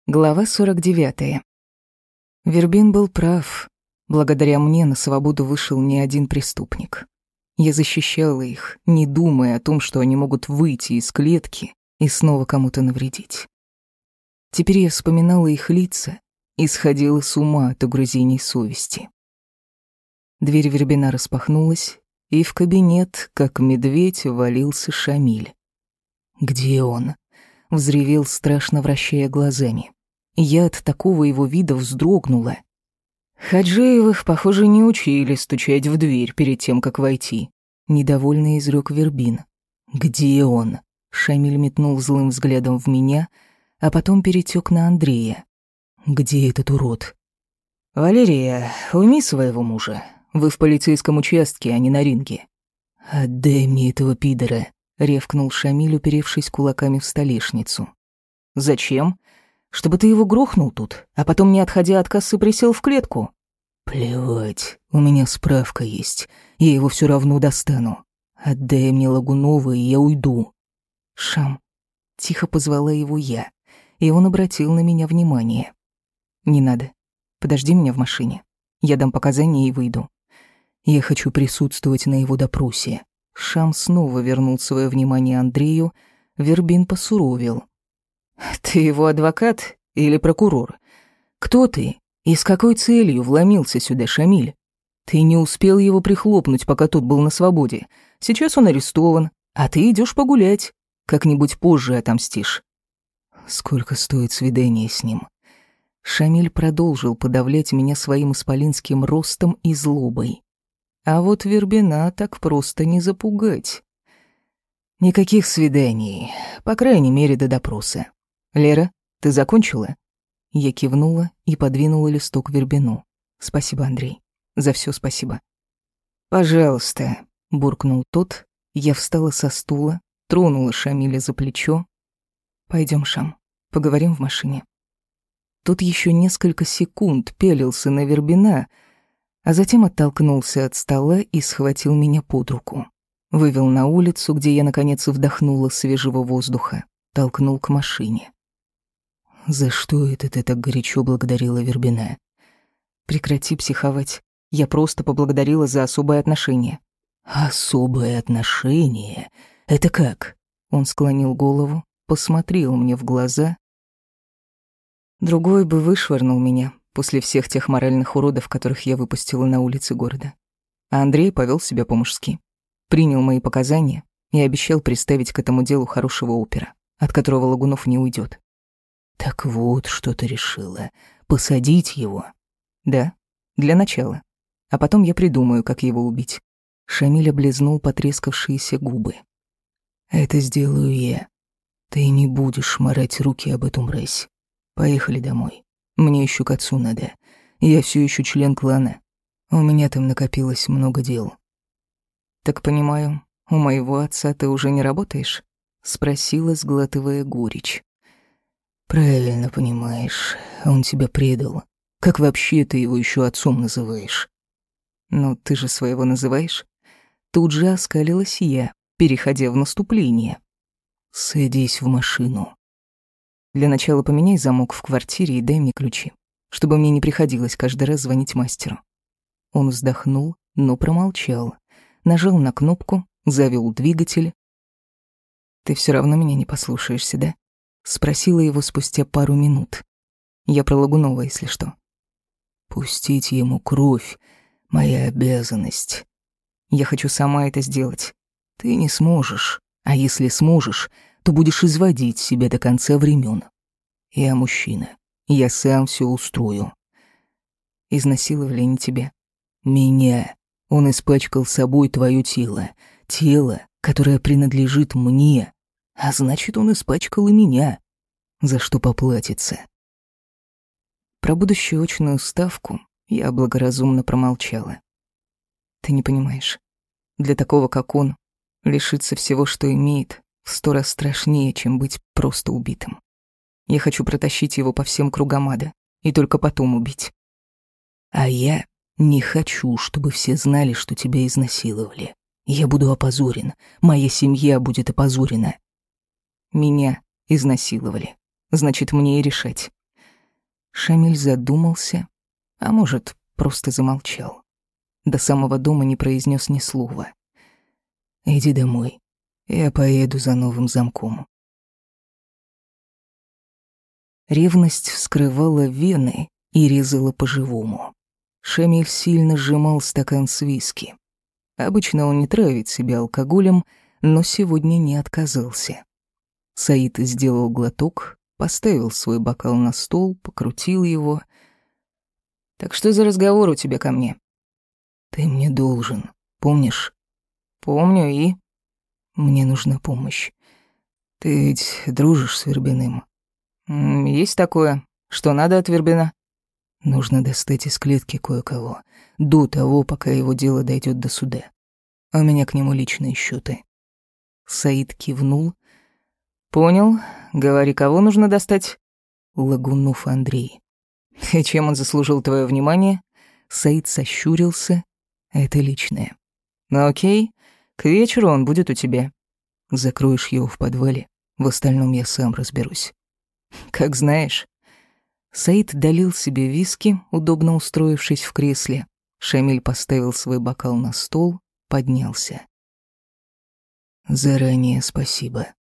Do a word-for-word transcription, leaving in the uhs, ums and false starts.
Глава сорок девятая. Вербин был прав. Благодаря мне на свободу вышел не один преступник. Я защищала их, не думая о том, что они могут выйти из клетки и снова кому-то навредить. Теперь я вспоминала их лица и сходила с ума от угрызений совести. Дверь Вербина распахнулась, и в кабинет, как медведь, ввалился Шамиль. «Где он?» — взревел, страшно вращая глазами. Я от такого его вида вздрогнула. Хаджиевых, похоже, не учили стучать в дверь перед тем, как войти. Недовольно изрёк Вербин. «Где он?» — Шамиль метнул злым взглядом в меня, а потом перетёк на Андрея. «Где этот урод?» «Валерия, уйми своего мужа. Вы в полицейском участке, а не на ринге». «Отдай мне этого пидора», — ревкнул Шамиль, уперевшись кулаками в столешницу. «Зачем? Чтобы ты его грохнул тут, а потом, не отходя от кассы, присел в клетку?» «Плевать, у меня справка есть, я его все равно достану. Отдай мне Лагунова, и я уйду». «Шам», — тихо позвала его я, и он обратил на меня внимание. «Не надо, подожди меня в машине, я дам показания и выйду. Я хочу присутствовать на его допросе». Шам снова вернул свое внимание Андрею, Вербин посуровил. «Ты его адвокат или прокурор? Кто ты и с какой целью вломился сюда, Шамиль? Ты не успел его прихлопнуть, пока тот был на свободе. Сейчас он арестован, а ты идешь погулять. Как-нибудь позже отомстишь». «Сколько стоит свидание с ним?» Шамиль продолжил подавлять меня своим исполинским ростом и злобой. А вот Вербина так просто не запугать. «Никаких свиданий, по крайней мере, до допроса. Лера, ты закончила?» Я кивнула и подвинула листок Вербину. «Спасибо, Андрей. За все спасибо». «Пожалуйста», — буркнул тот. Я встала со стула, тронула Шамиля за плечо. «Пойдем, Шам, поговорим в машине». Тот еще несколько секунд пялился на Вербина, а затем оттолкнулся от стола и схватил меня под руку. Вывел на улицу, где я, наконец, вдохнула свежего воздуха, толкнул к машине. «За что это ты так горячо благодарила Вербина?» «Прекрати психовать. Я просто поблагодарила за особое отношение». «Особое отношение? Это как?» Он склонил голову, посмотрел мне в глаза. Другой бы вышвырнул меня после всех тех моральных уродов, которых я выпустила на улицы города. А Андрей повел себя по-мужски. Принял мои показания и обещал приставить к этому делу хорошего опера, от которого Лагунов не уйдет. «Так вот, что ты решила. Посадить его?» «Да, для начала. А потом я придумаю, как его убить». Шамиль облизнул потрескавшиеся губы. «Это сделаю я. Ты не будешь морать руки об эту мразь. Поехали домой. Мне еще к отцу надо. Я все еще член клана. У меня там накопилось много дел». «Так понимаю, у моего отца ты уже не работаешь?» — спросила, сглатывая горечь. «Правильно понимаешь, он тебя предал. Как вообще ты его еще отцом называешь?» «Ну, ты же своего называешь?» Тут же оскалилась я, переходя в наступление. «Садись в машину. Для начала поменяй замок в квартире и дай мне ключи, чтобы мне не приходилось каждый раз звонить мастеру». Он вздохнул, но промолчал. Нажал на кнопку, завел двигатель. «Ты все равно меня не послушаешься, да?» Спросила его спустя пару минут. Я про Лагунова, если что. «Пустить ему кровь — моя обязанность. Я хочу сама это сделать. Ты не сможешь, а если сможешь, то будешь изводить себя до конца времен. Я мужчина, я сам все устрою». «Изнасиловали не тебя?» «Меня. Он испачкал собой твое тело. Тело, которое принадлежит мне. А значит, он испачкал и меня. За что поплатиться?» Про будущую очную ставку я благоразумно промолчала. «Ты не понимаешь. Для такого, как он, лишиться всего, что имеет, в сто раз страшнее, чем быть просто убитым. Я хочу протащить его по всем кругам ада и только потом убить». «А я не хочу, чтобы все знали, что тебя изнасиловали. Я буду опозорен, моя семья будет опозорена». «Меня изнасиловали. Значит, мне и решать. Шамиль задумался, а может, просто замолчал. До самого дома не произнес ни слова. «Иди домой. Я поеду за новым замком». Ревность вскрывала вены и резала по-живому. Шамиль сильно сжимал стакан с виски. Обычно он не травит себя алкоголем, но сегодня не отказался. Саид сделал глоток, поставил свой бокал на стол, покрутил его. «Так что за разговор у тебя ко мне?» «Ты мне должен, помнишь?» «Помню и...» «Мне нужна помощь. Ты ведь дружишь с Вербиным?» «Есть такое. Что надо от Вербина?» «Нужно достать из клетки кое-кого, до того, пока его дело дойдет до суда. У меня к нему личные счеты». Саид кивнул. «Понял. Говори, кого нужно достать?» «Лагунов Андрей». «И чем он заслужил твое внимание?» Саид сощурился. «Это личное». «Ну окей. К вечеру он будет у тебя». «Закроешь его в подвале. В остальном я сам разберусь». «Как знаешь». Саид долил себе виски, удобно устроившись в кресле. Шамиль поставил свой бокал на стол, поднялся. «Заранее спасибо».